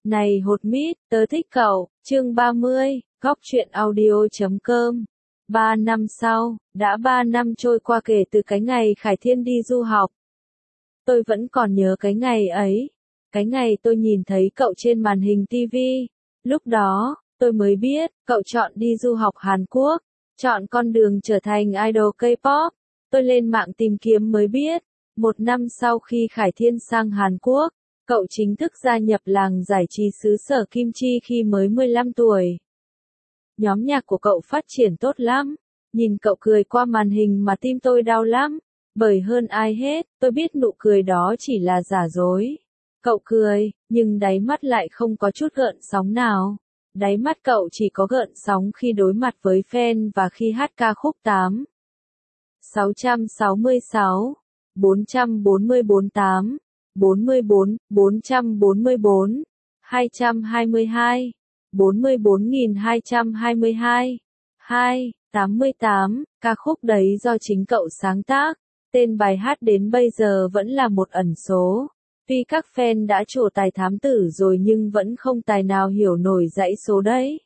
Này hột mít, tớ thích cậu, chương 30, góc truyện audio.com. 3 năm sau, đã 3 năm trôi qua kể từ cái ngày Khải Thiên đi du học. Tôi vẫn còn nhớ cái ngày ấy. Cái ngày tôi nhìn thấy cậu trên màn hình TV. Lúc đó, tôi mới biết, cậu chọn đi du học Hàn Quốc, chọn con đường trở thành idol K-pop. Tôi lên mạng tìm kiếm mới biết, 1 năm sau khi Khải Thiên sang Hàn Quốc, cậu chính thức gia nhập làng giải trí xứ sở Kim Chi khi mới 15 tuổi. Nhóm nhạc của cậu phát triển tốt lắm. Nhìn cậu cười qua màn hình mà tim tôi đau lắm. Bởi hơn ai hết, tôi biết nụ cười đó chỉ là giả dối. Cậu cười, nhưng đáy mắt lại không có chút gợn sóng nào. Đáy mắt cậu chỉ có gợn sóng khi đối mặt với fan và khi hát ca khúc 8. 666, 444 8, 44, 444, 222, 44.222, 2, 88, ca khúc đấy do chính cậu sáng tác. Tên bài hát đến bây giờ vẫn là một ẩn số. Tuy các fan đã trổ tài thám tử rồi nhưng vẫn không tài nào hiểu nổi dãy số đấy.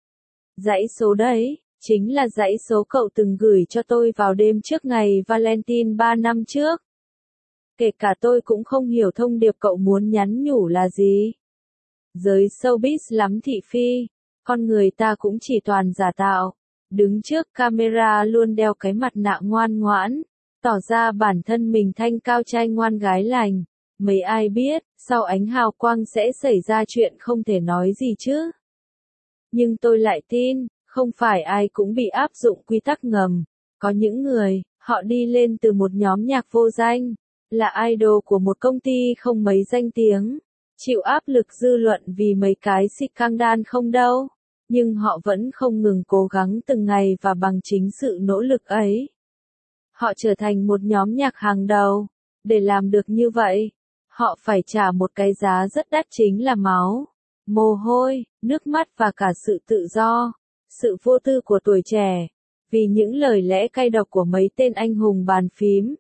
Dãy số đấy, chính là dãy số cậu từng gửi cho tôi vào đêm trước ngày Valentine 3 năm trước. Kể cả tôi cũng không hiểu thông điệp cậu muốn nhắn nhủ là gì. Giới showbiz lắm thị phi, con người ta cũng chỉ toàn giả tạo. Đứng trước camera luôn đeo cái mặt nạ ngoan ngoãn, tỏ ra bản thân mình thanh cao trai ngoan gái lành. Mấy ai biết, sau ánh hào quang sẽ xảy ra chuyện không thể nói gì chứ. Nhưng tôi lại tin, không phải ai cũng bị áp dụng quy tắc ngầm. Có những người, họ đi lên từ một nhóm nhạc vô danh, là idol của một công ty không mấy danh tiếng, chịu áp lực dư luận vì mấy cái scandal không đâu. Nhưng họ vẫn không ngừng cố gắng từng ngày và bằng chính sự nỗ lực ấy. Họ trở thành một nhóm nhạc hàng đầu. Để làm được như vậy, họ phải trả một cái giá rất đắt, chính là máu, mồ hôi, nước mắt và cả sự tự do, sự vô tư của tuổi trẻ. Vì những lời lẽ cay độc của mấy tên anh hùng bàn phím,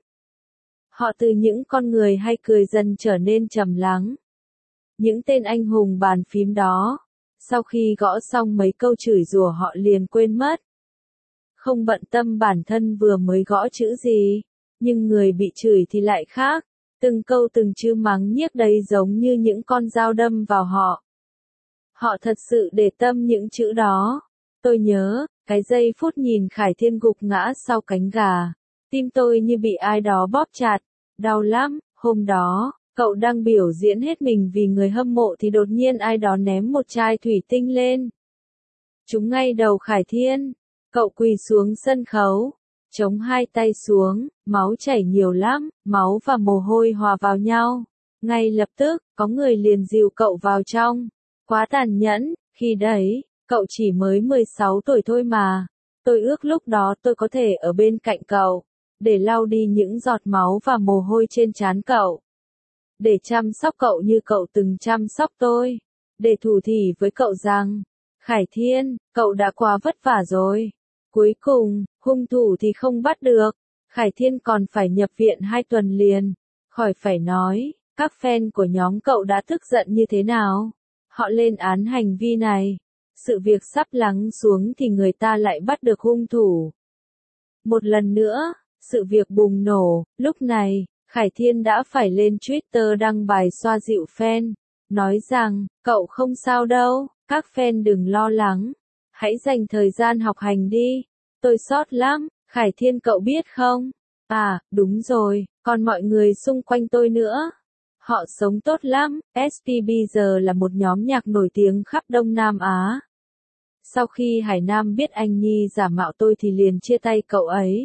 họ từ những con người hay cười dần trở nên trầm lắng. Những tên anh hùng bàn phím đó, sau khi gõ xong mấy câu chửi rủa họ liền quên mất. Không bận tâm bản thân vừa mới gõ chữ gì, nhưng người bị chửi thì lại khác. Từng câu từng chữ mắng nhiếc đấy giống như những con dao đâm vào họ. Họ thật sự để tâm những chữ đó. Tôi nhớ, cái giây phút nhìn Khải Thiên gục ngã sau cánh gà. Tim tôi như bị ai đó bóp chặt. Đau lắm. Hôm đó, cậu đang biểu diễn hết mình vì người hâm mộ thì đột nhiên ai đó ném một chai thủy tinh lên. Trúng ngay đầu Khải Thiên. Cậu quỳ xuống sân khấu, chống hai tay xuống, máu chảy nhiều lắm, máu và mồ hôi hòa vào nhau. Ngay lập tức, có người liền dìu cậu vào trong. Quá tàn nhẫn, khi đấy, cậu chỉ mới 16 tuổi thôi mà. Tôi ước lúc đó tôi có thể ở bên cạnh cậu, để lau đi những giọt máu và mồ hôi trên trán cậu. Để chăm sóc cậu như cậu từng chăm sóc tôi. Để thủ thỉ với cậu rằng, Khải Thiên, cậu đã quá vất vả rồi. Cuối cùng, hung thủ thì không bắt được. Khải Thiên còn phải nhập viện 2 tuần liền. Khỏi phải nói, các fan của nhóm cậu đã tức giận như thế nào. Họ lên án hành vi này. Sự việc sắp lắng xuống thì người ta lại bắt được hung thủ. Một lần nữa, sự việc bùng nổ. Lúc này, Khải Thiên đã phải lên Twitter đăng bài xoa dịu fan. Nói rằng, cậu không sao đâu, các fan đừng lo lắng. Hãy dành thời gian học hành đi. Tôi sót lắm, Khải Thiên cậu biết không? À, đúng rồi, còn mọi người xung quanh tôi nữa. Họ sống tốt lắm. SP bây giờ là một nhóm nhạc nổi tiếng khắp Đông Nam Á. Sau khi Hải Nam biết anh Nhi giả mạo tôi thì liền chia tay cậu ấy.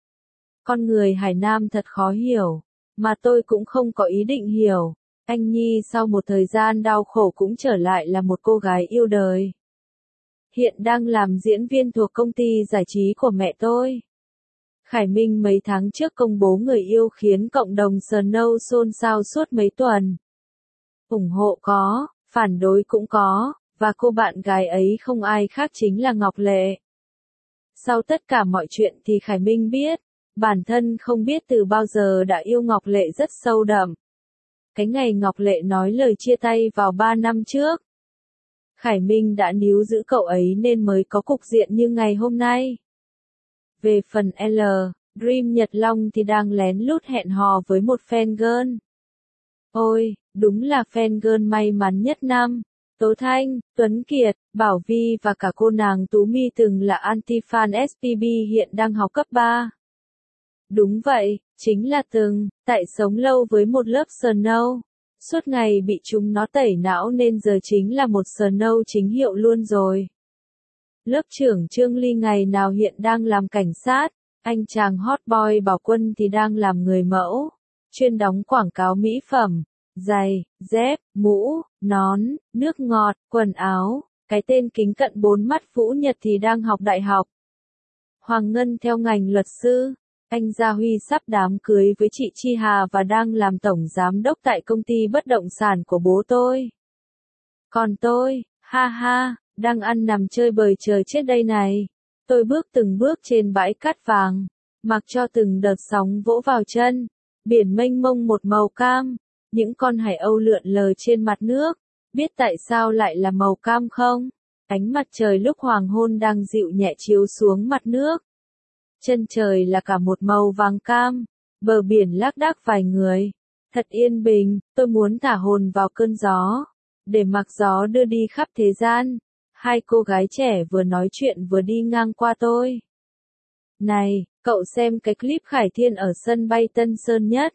Con người Hải Nam thật khó hiểu, mà tôi cũng không có ý định hiểu. Anh Nhi sau một thời gian đau khổ cũng trở lại là một cô gái yêu đời. Hiện đang làm diễn viên thuộc công ty giải trí của mẹ tôi. Khải Minh mấy tháng trước công bố người yêu khiến cộng đồng Snow xôn xao suốt mấy tuần. Ủng hộ có, phản đối cũng có, và cô bạn gái ấy không ai khác chính là Ngọc Lệ. Sau tất cả mọi chuyện thì Khải Minh biết, bản thân không biết từ bao giờ đã yêu Ngọc Lệ rất sâu đậm. cái ngày Ngọc Lệ nói lời chia tay vào 3 năm trước. Khải Minh đã níu giữ cậu ấy nên mới có cục diện như ngày hôm nay. Về phần L, Dream Nhật Long thì đang lén lút hẹn hò với một fan girl. Ôi, đúng là fan girl may mắn nhất năm. Tố Thanh, Tuấn Kiệt, Bảo Vi và cả cô nàng Tú My từng là anti-fan SPB hiện đang học cấp 3. Đúng vậy, chính là từng, tại sống lâu với một lớp Snow. Suốt ngày bị chúng nó tẩy não nên giờ chính là một Snow chính hiệu luôn rồi. Lớp trưởng Trương Ly ngày nào hiện đang làm cảnh sát, anh chàng hot boy Bảo Quân thì đang làm người mẫu, chuyên đóng quảng cáo mỹ phẩm, giày, dép, mũ, nón, nước ngọt, quần áo, cái tên kính cận 4 mắt Vũ Nhật thì đang học đại học. Hoàng Ngân theo ngành luật sư, anh Gia Huy sắp đám cưới với chị Chi Hà và đang làm tổng giám đốc tại công ty bất động sản của bố tôi. Còn tôi, ha ha, đang ăn nằm chơi bời trời chết đây này. Tôi bước từng bước trên bãi cát vàng, mặc cho từng đợt sóng vỗ vào chân, biển mênh mông một màu cam, những con hải âu lượn lờ trên mặt nước. Biết tại sao lại là màu cam không? Ánh mặt trời lúc hoàng hôn đang dịu nhẹ chiếu xuống mặt nước. Chân trời là cả một màu vàng cam, bờ biển lác đác vài người. Thật yên bình, tôi muốn thả hồn vào cơn gió, để mặc gió đưa đi khắp thế gian. Hai cô gái trẻ vừa nói chuyện vừa đi ngang qua tôi. Này, cậu xem cái clip Khải Thiên ở sân bay Tân Sơn Nhất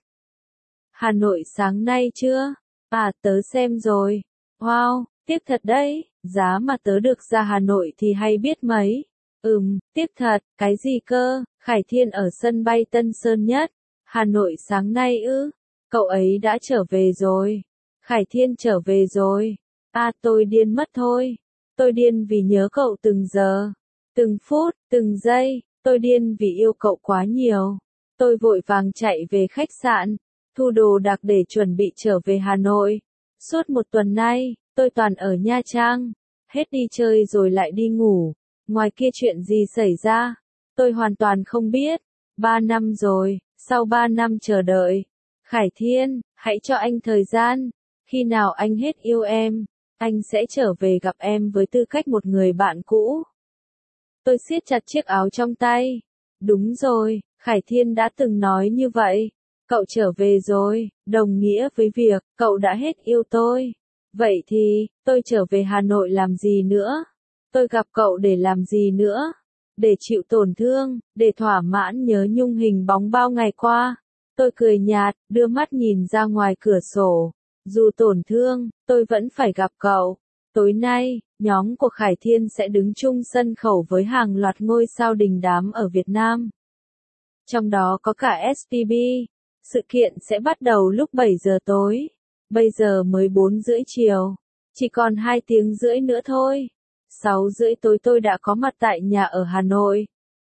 Hà Nội sáng nay chưa? À, tớ xem rồi. Wow, tiếc thật đấy, giá mà tớ được ra Hà Nội thì hay biết mấy. Tiếc thật, cái gì cơ? Khải Thiên ở sân bay Tân Sơn Nhất Hà Nội sáng nay ư? Cậu ấy đã trở về rồi. Khải Thiên trở về rồi. À, tôi điên mất thôi. Tôi điên vì nhớ cậu từng giờ, từng phút, từng giây. Tôi điên vì yêu cậu quá nhiều. Tôi vội vàng chạy về khách sạn, thu đồ đạc để chuẩn bị trở về Hà Nội. Suốt một tuần nay, tôi toàn ở Nha Trang. Hết đi chơi rồi lại đi ngủ. Ngoài kia chuyện gì xảy ra, tôi hoàn toàn không biết. 3 năm rồi, sau 3 năm chờ đợi. Khải Thiên, hãy cho anh thời gian. Khi nào anh hết yêu em, anh sẽ trở về gặp em với tư cách một người bạn cũ. Tôi siết chặt chiếc áo trong tay. Đúng rồi, Khải Thiên đã từng nói như vậy. Cậu trở về rồi, đồng nghĩa với việc cậu đã hết yêu tôi. Vậy thì, tôi trở về Hà Nội làm gì nữa? Tôi gặp cậu để làm gì nữa? Để chịu tổn thương, để thỏa mãn nhớ nhung hình bóng bao ngày qua. Tôi cười nhạt, đưa mắt nhìn ra ngoài cửa sổ. Dù tổn thương, tôi vẫn phải gặp cậu. Tối nay, nhóm của Khải Thiên sẽ đứng chung sân khấu với hàng loạt ngôi sao đình đám ở Việt Nam. Trong đó có cả SPB. Sự kiện sẽ bắt đầu lúc 7 giờ tối. Bây giờ mới 4 rưỡi chiều. Chỉ còn 2 tiếng rưỡi nữa thôi. 6 rưỡi tối tôi đã có mặt tại nhà ở Hà Nội.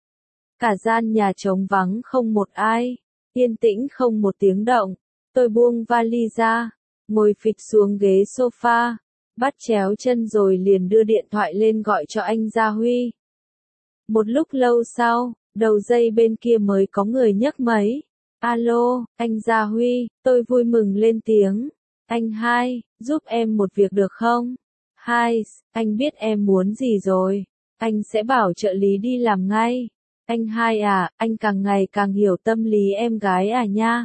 Cả gian nhà trống vắng không một ai. Yên tĩnh không một tiếng động. Tôi buông vali ra, ngồi phịch xuống ghế sofa, bắt chéo chân rồi liền đưa điện thoại lên gọi cho anh Gia Huy. Một lúc lâu sau, đầu dây bên kia mới có người nhấc máy. Alo, anh Gia Huy, tôi vui mừng lên tiếng. Anh hai, giúp em một việc được không? Hai, anh biết em muốn gì rồi. Anh sẽ bảo trợ lý đi làm ngay. Anh hai à, anh càng ngày càng hiểu tâm lý em gái à nha.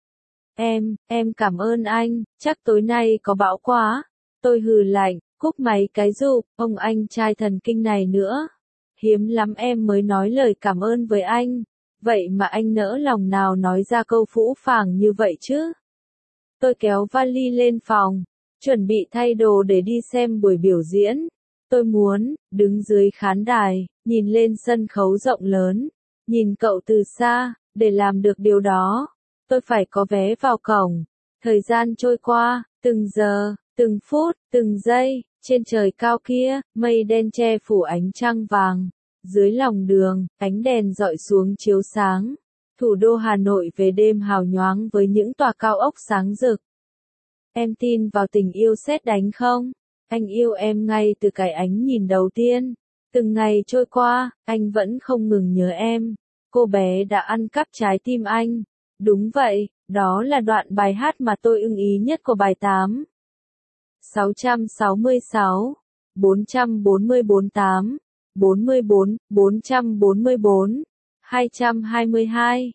Em cảm ơn anh, chắc tối nay có bão quá. Tôi hừ lạnh, cúp máy cái giùm, ông anh trai thần kinh này nữa. Hiếm lắm em mới nói lời cảm ơn với anh. Vậy mà anh nỡ lòng nào nói ra câu phũ phàng như vậy chứ? Tôi kéo vali lên phòng, chuẩn bị thay đồ để đi xem buổi biểu diễn. Tôi muốn đứng dưới khán đài, nhìn lên sân khấu rộng lớn, nhìn cậu từ xa. Để làm được điều đó, tôi phải có vé vào cổng. Thời gian trôi qua, từng giờ, từng phút, từng giây, trên trời cao kia, mây đen che phủ ánh trăng vàng. Dưới lòng đường, ánh đèn dọi xuống chiếu sáng. Thủ đô Hà Nội về đêm hào nhoáng với những tòa cao ốc sáng rực. Em tin vào tình yêu sét đánh không? Anh yêu em ngay từ cái ánh nhìn đầu tiên. Từng ngày trôi qua, anh vẫn không ngừng nhớ em. Cô bé đã ăn cắp trái tim anh. Đúng vậy, Đó là đoạn bài hát mà tôi ưng ý nhất của bài 8. 666, 444 8, 44, 444, 222,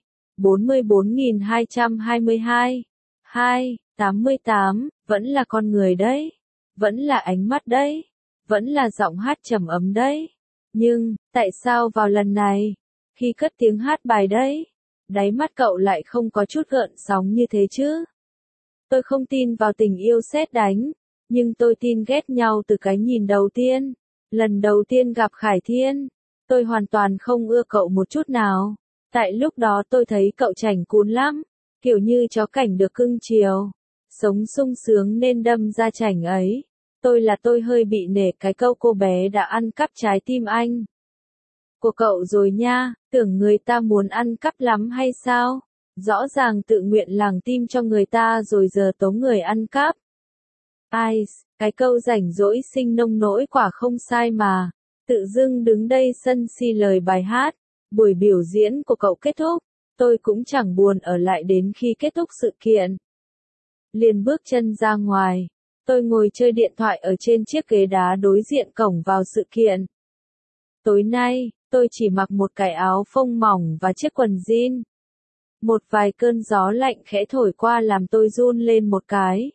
44.222, 2, 88, vẫn là con người đấy, vẫn là ánh mắt đấy, vẫn là giọng hát trầm ấm đấy. Nhưng, tại sao vào lần này, khi cất tiếng hát bài đấy, đáy mắt cậu lại không có chút gợn sóng như thế chứ? Tôi không tin vào tình yêu sét đánh, nhưng tôi tin ghét nhau từ cái nhìn đầu tiên. Lần đầu tiên gặp Khải Thiên, tôi hoàn toàn không ưa cậu một chút nào. Tại lúc đó tôi thấy cậu chảnh cún lắm, kiểu như chó cảnh được cưng chiều, sống sung sướng nên đâm ra chảnh ấy. Tôi hơi bị nể cái câu cô bé đã ăn cắp trái tim anh của cậu rồi nha, tưởng người ta muốn ăn cắp lắm hay sao? Rõ ràng tự nguyện làng tim cho người ta rồi giờ tống người ăn cắp. Ai, cái câu rảnh rỗi sinh nông nỗi quả không sai mà. Tự dưng đứng đây sân si lời bài hát. Buổi biểu diễn của cậu kết thúc, tôi cũng chẳng buồn ở lại đến khi kết thúc sự kiện. Liền bước chân ra ngoài, tôi ngồi chơi điện thoại ở trên chiếc ghế đá đối diện cổng vào sự kiện. Tối nay, tôi chỉ mặc một cái áo phông mỏng và chiếc quần jean. Một vài cơn gió lạnh khẽ thổi qua làm tôi run lên một cái.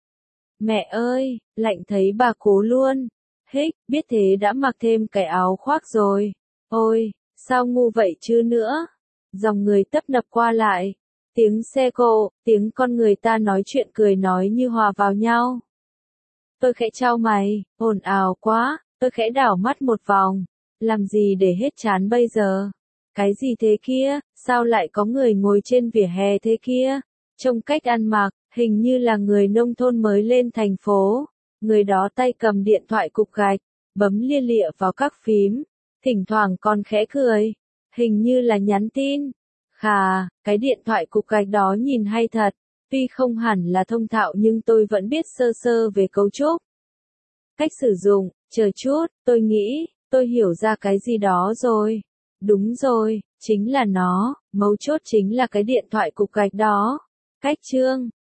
Mẹ ơi, lạnh thấy bà cố luôn. Hích, biết thế đã mặc thêm cái áo khoác rồi. Ôi, sao ngu vậy chứ nữa. Dòng người tấp nập qua lại. Tiếng xe cộ, tiếng con người ta nói chuyện cười nói như hòa vào nhau. Tôi khẽ chau mày, ồn ào quá, tôi khẽ đảo mắt một vòng. Làm gì để hết chán bây giờ? Cái gì thế kia, sao lại có người ngồi trên vỉa hè thế kia? Trông cách ăn mặc, hình như là người nông thôn mới lên thành phố. Người đó tay cầm điện thoại cục gạch, bấm lia lịa vào các phím, thỉnh thoảng còn khẽ cười, hình như là nhắn tin. Khà, cái điện thoại cục gạch đó nhìn hay thật, tuy không hẳn là thông thạo nhưng tôi vẫn biết sơ sơ về cấu trúc. Cách sử dụng, chờ chút, tôi nghĩ, tôi hiểu ra cái gì đó rồi. Đúng rồi, chính là nó, mấu chốt chính là cái điện thoại cục gạch đó. Cách chương